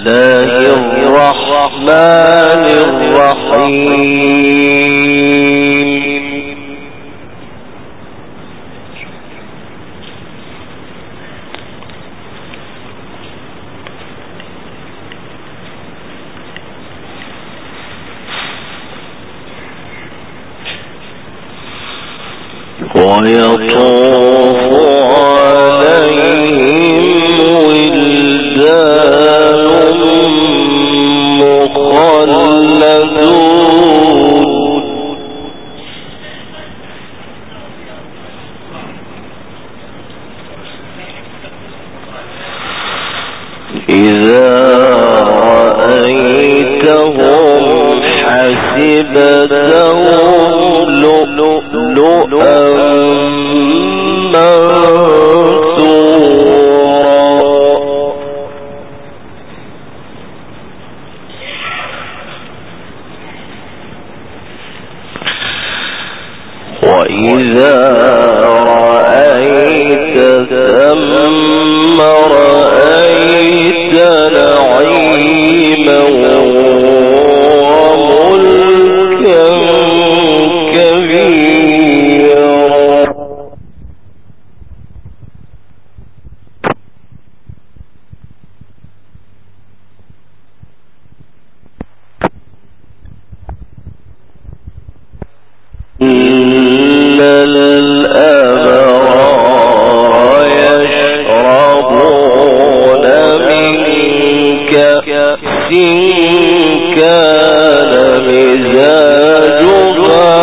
الرحمن الرحيم. ويطوف عليهم ولدان مخلدون إذا رأيتهم حسبتهم لؤلؤا وإذا رأيت ثم رأيت نعيما وملكا كبيرا. إن الأبرار يشربون من كأس كان مزاجها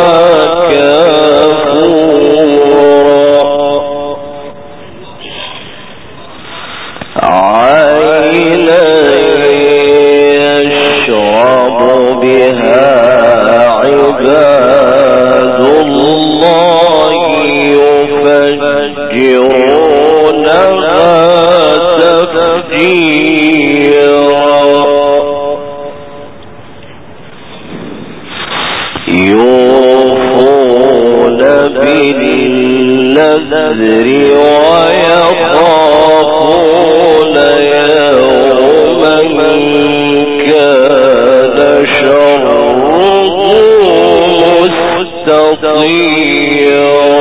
كافورا عينا يشرب بها عباد الله يفجرونها تفجيرا. يوفون بالنذر ويخافون يوما كان شره مستطيرا.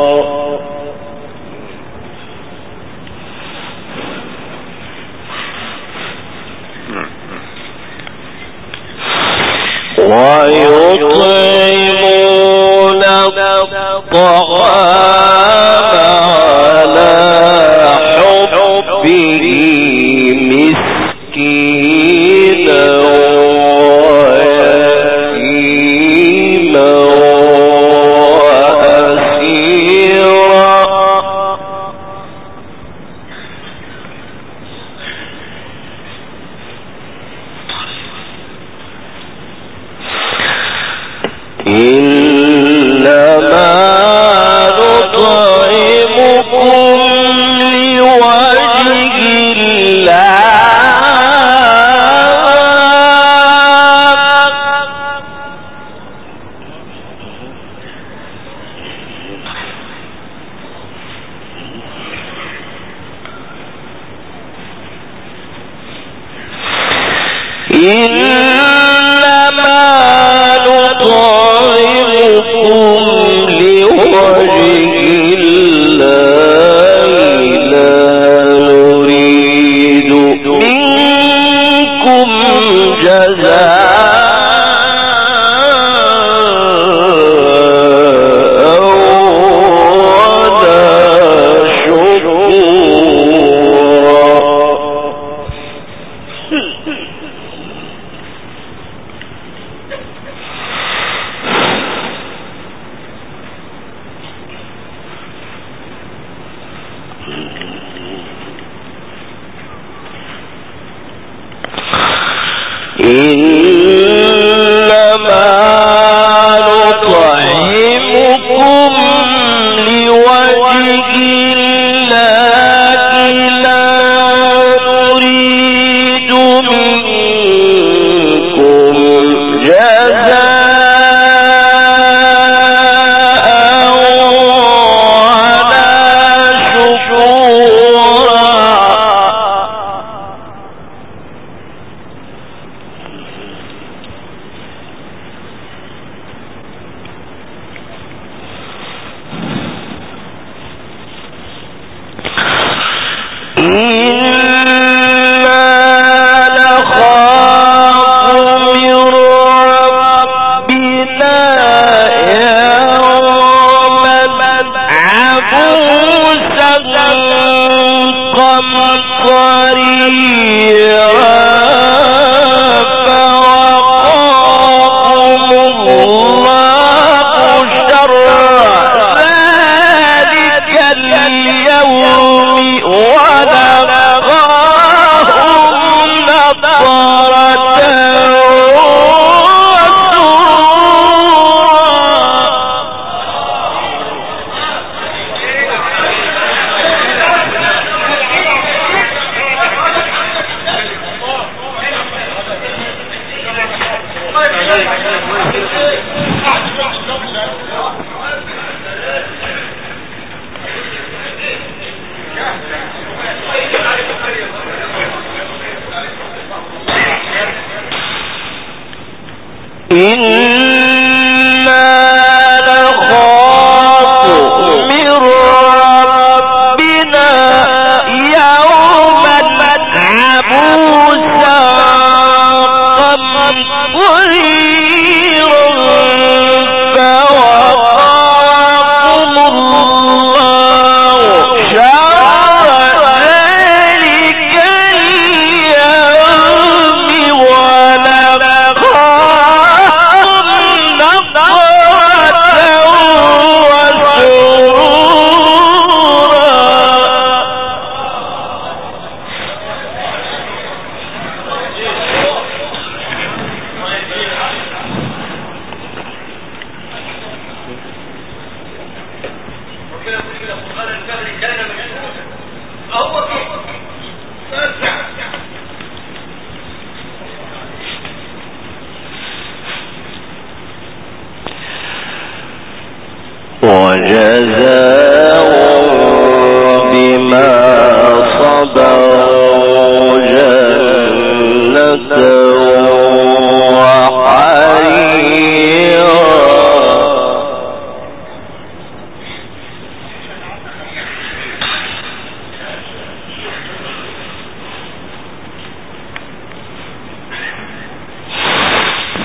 ويطعمون الطعام على حبه مسكينا ويتيما وأسيرا. إنما نطعمكم لوجه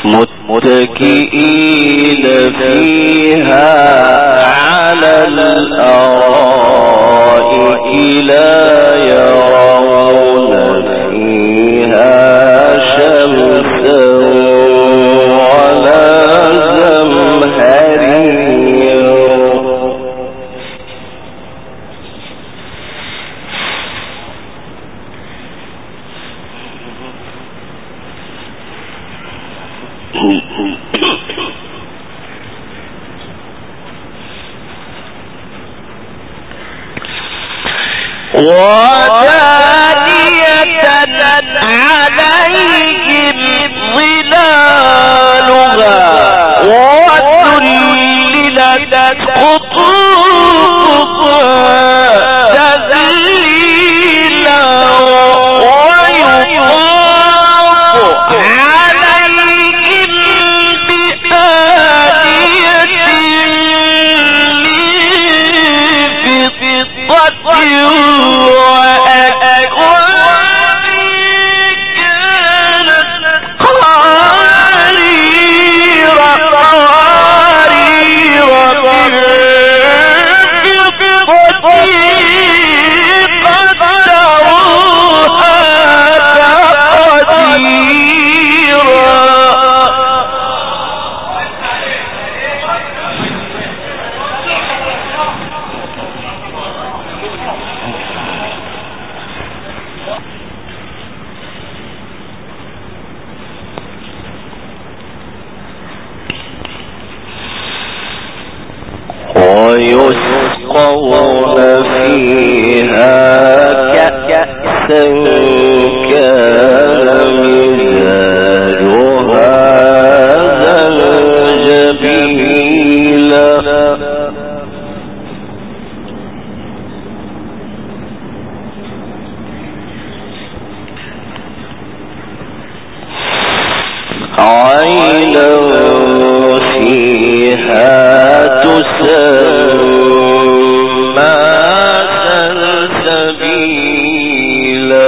متكئين فيها على الأرائك لا يرون فيها شمسا ولا زمهريرا ودانية عليهم ظلالها وذللت قطوفها تذليلا ويطاف عليهم بآنية من فضة ويسقون فيها كأسا كان مزاجها زنجبيلا عينا فيها تسمى سلسبيلا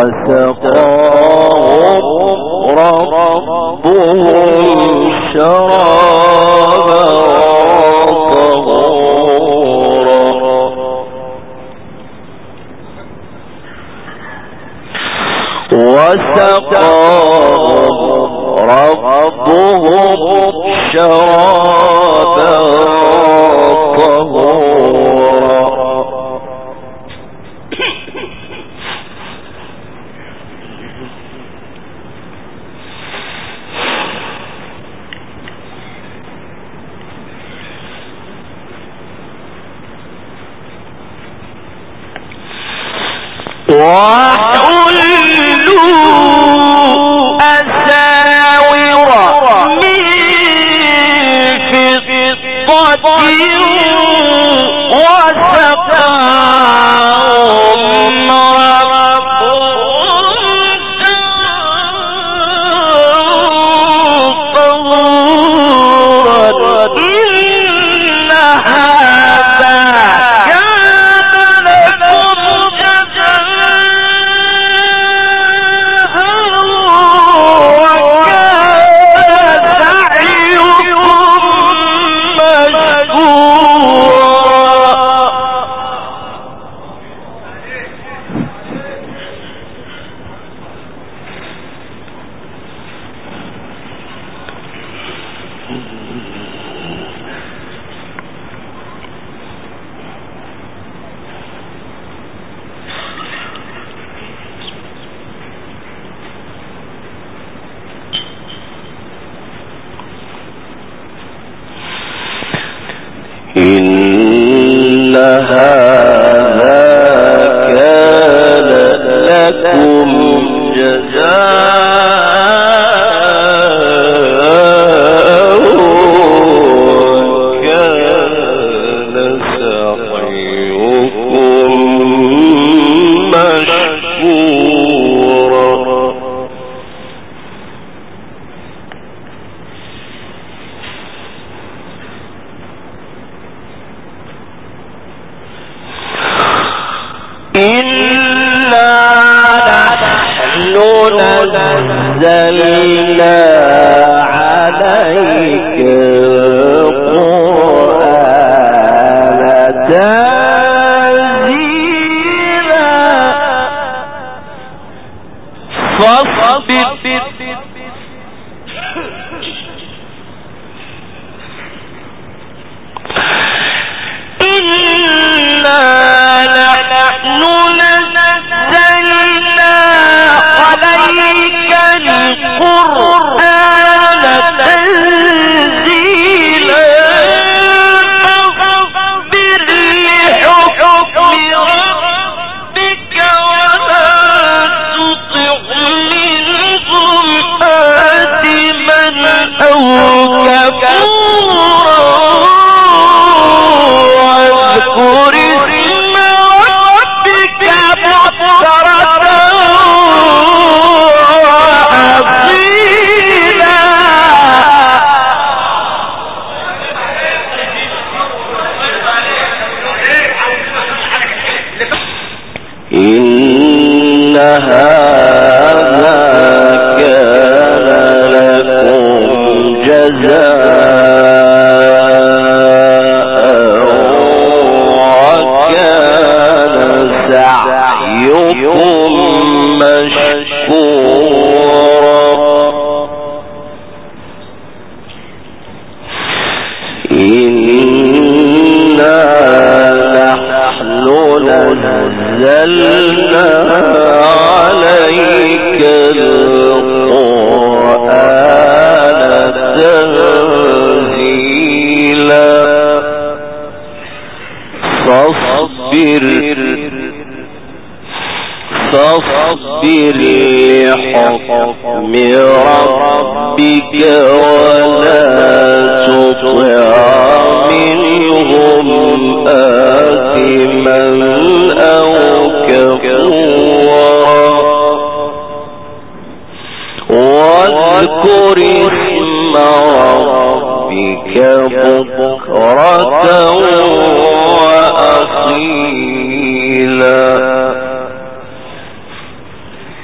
إن هذا كان لكم جزاء وكان سعيكم مشكورا. نزلنا عليك القرآن تنزيلا فاصبر إن هذا كان لكم جزاء وكان سعيكم مشكورا. إنا نحن نزلنا عليك القرآن تنزيلا فاصبر لحكم ربك ولا تطع منهم آثما أو كفورا واذكر اسم ربك بكرة وأصيلا.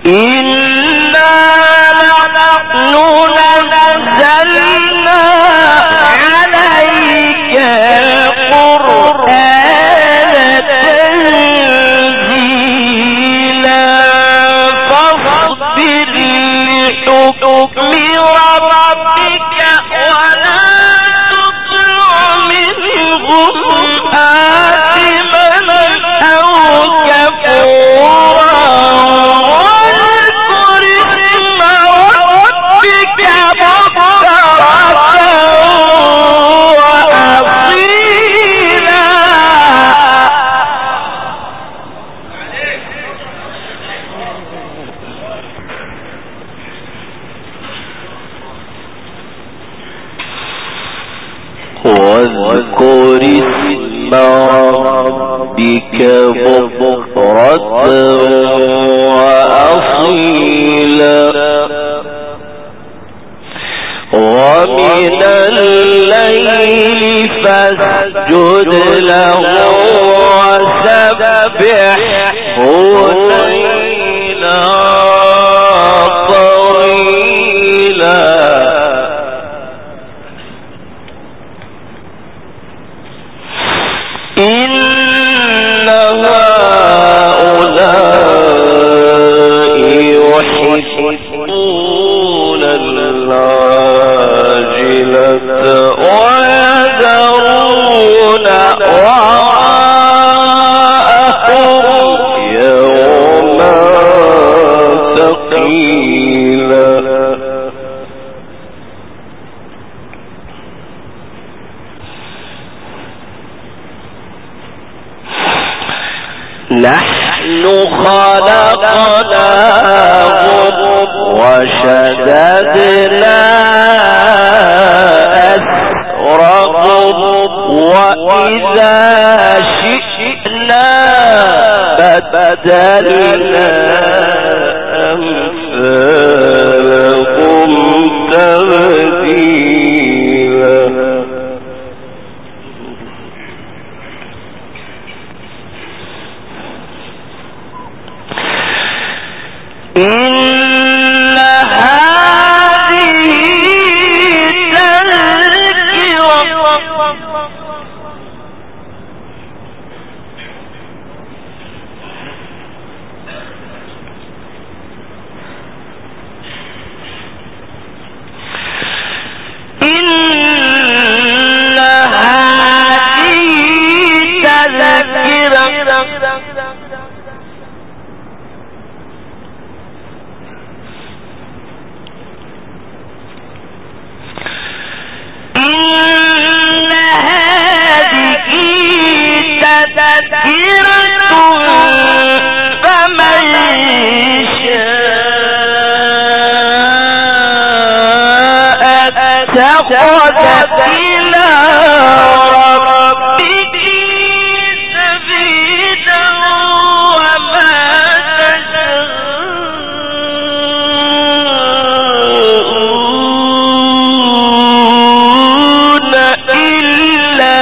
واذكر اسم ربك بكرة وأصيلا ومن الليل فاسجد له وسبحه ليلا طويلا إن هؤلاء يحبون العاجلة ويذرون وراءهم يوما ثقيلا نحن خلقناهم وشددنا أسرهم وإذا شئنا بدلنا أمثالهم تبديلا إن هذه تذكرة فمن شاء اتخذ إلى ربه سبيلا وما تشاءون إلا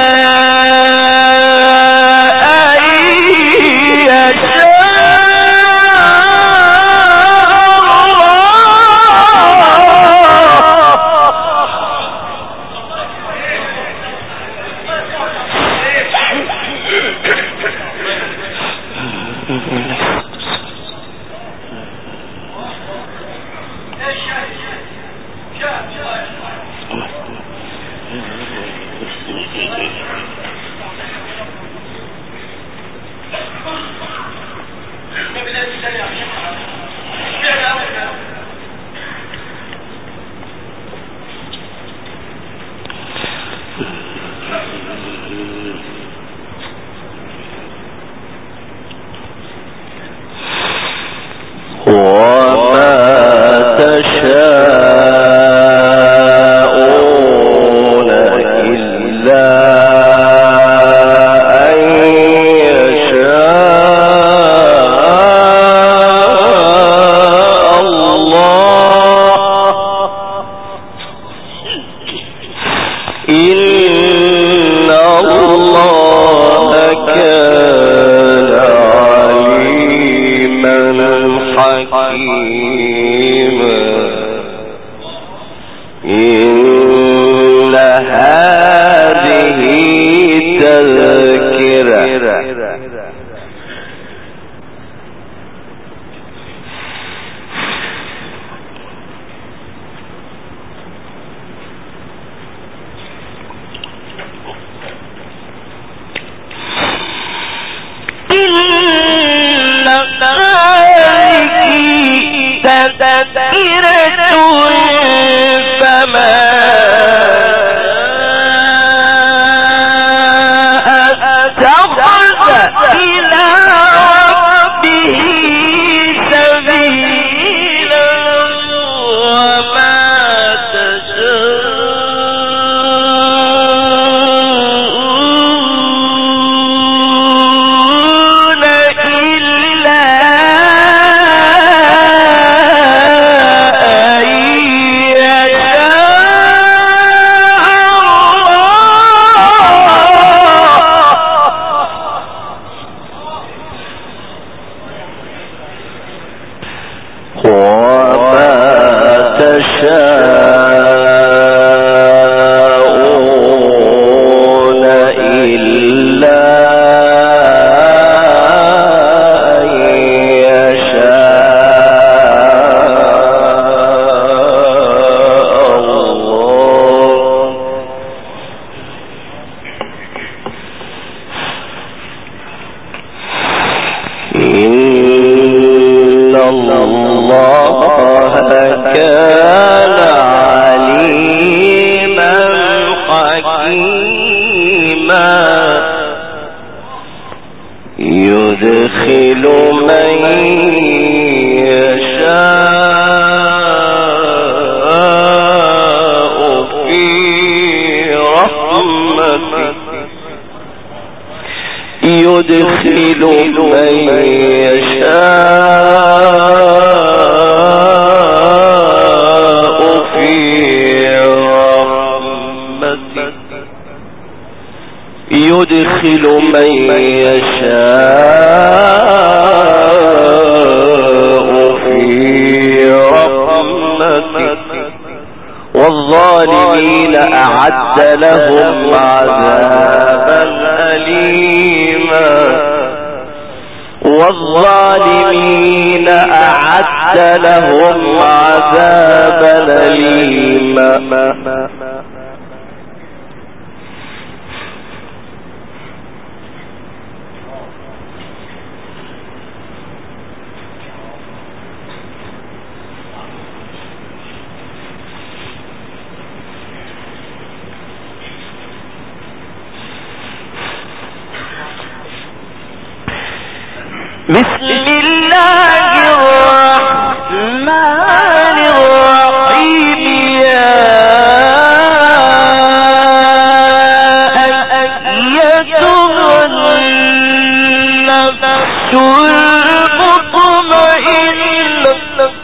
وما تشاءون إلا أن يشاء الله إن الله كان عليما حكيما يدخل من يشاء في رحمته يدخل من يشاء في رحمته والظالمين أعد لهم عذابا أليما والظالمين أعد لهم عذابا أليما بسم الله الرحمن الرحيم يا أيتها النفس المطمئنة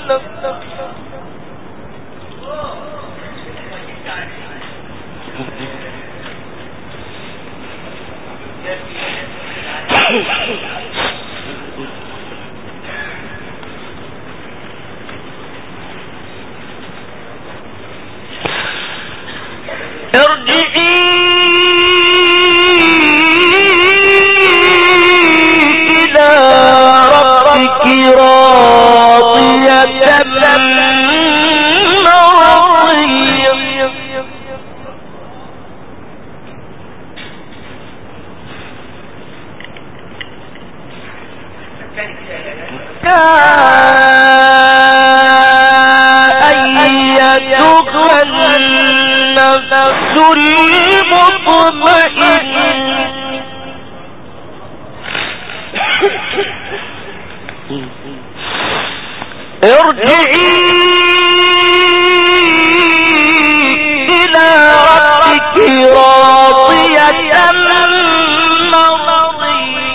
ارجعي إلى ربك راضية مرضية النفس المطمئنة ارجعي إلى ربك راضية مرضية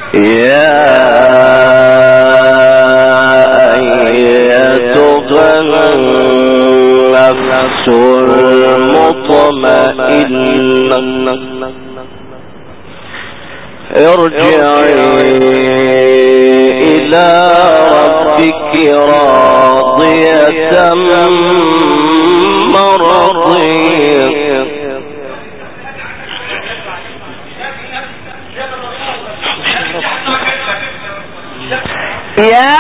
يا أيتها النفس المطمئنة ارجعي إلى ربك راضية مرضية يا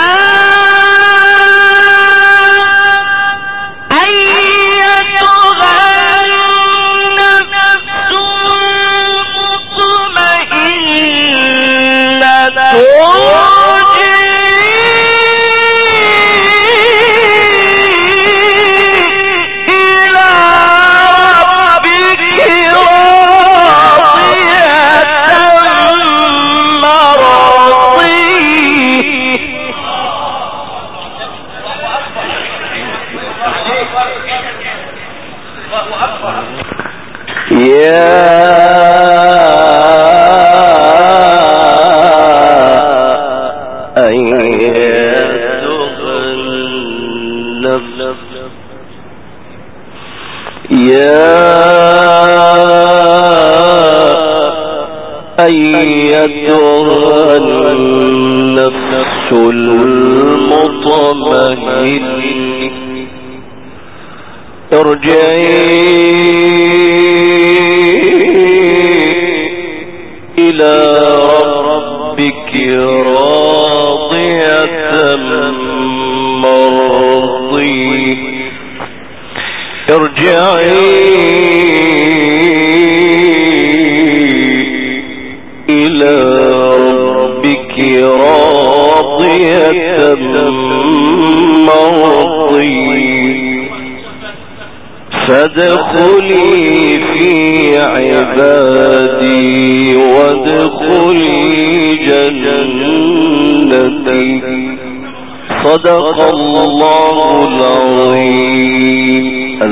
أيتها النفس المطمئنة ارجعي إلى ربك راضية مرضية ارجعي إلى ربك راضية مرضية فادخلي في عبادي وادخلي جنتي صدق الله العظيم.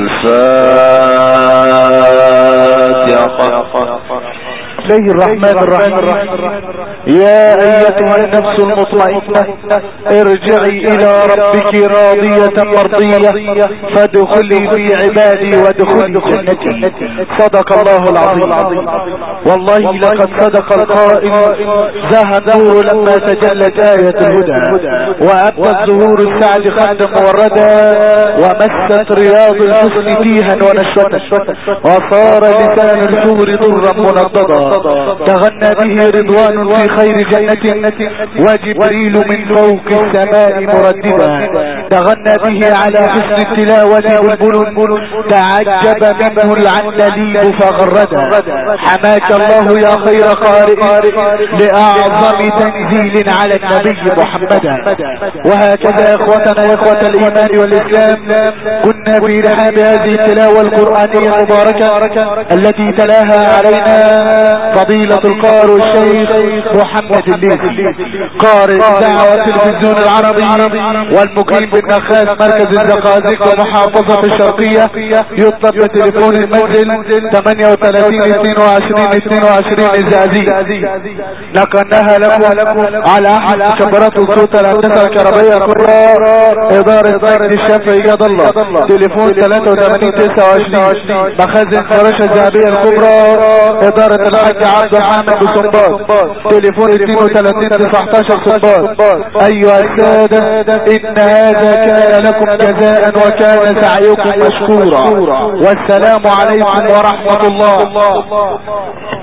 الفاتحة. الله الرحمن الرحيم. يا أيتها النفس المطمئنة ارجعي إلى ربك راضية مرضية فادخلي في عبادي وادخلي جنتي صدق الله العظيم. والله لقد صدق القائل زاهى النور لما تجلت آية الهدى وأبدى الظهور السعد خد موردا ومست رياض الحسن فيها ونشوة وصار لسان الحور ضرا منضدا تغنى به رضوان في خير جنة وجبريل من فوق السماء مرددا تغنى به على حسن التلاوة بلبل تعجب منه العندليب فغردا حماك الله يا خير قارئ لأعظم تنزيل على النبي محمدا. وهكذا اخوتنا اخوة الايمان والاسلام كنا في رحاب هذه التلاوة القرآنية المباركة التي تلاها علينا فضيلة القارئ الشيخ محمد الليثي قارئ الإذاعة والتلفزيون العربي والمقيم بالنخاس مركز الزقازيق ومحافظة الشرقية. يطلب بتليفون المنزل 38 22 22 الزقازيق. نقلناها لكم على احد شبرات الصوت الهندسة الكهربائية الكبرى إدارة مجد الشافعي جاد الله. تليفون 83 29 مخازن فراشة الذهبية الكبرى إدارة الحاج عبد الحامد بصنباط. تليفون 32 19 صنباط. أيها السادة إن هذا كان لكم جزاء وكان سعيكم مشكورا والسلام عليكم ورحمة الله.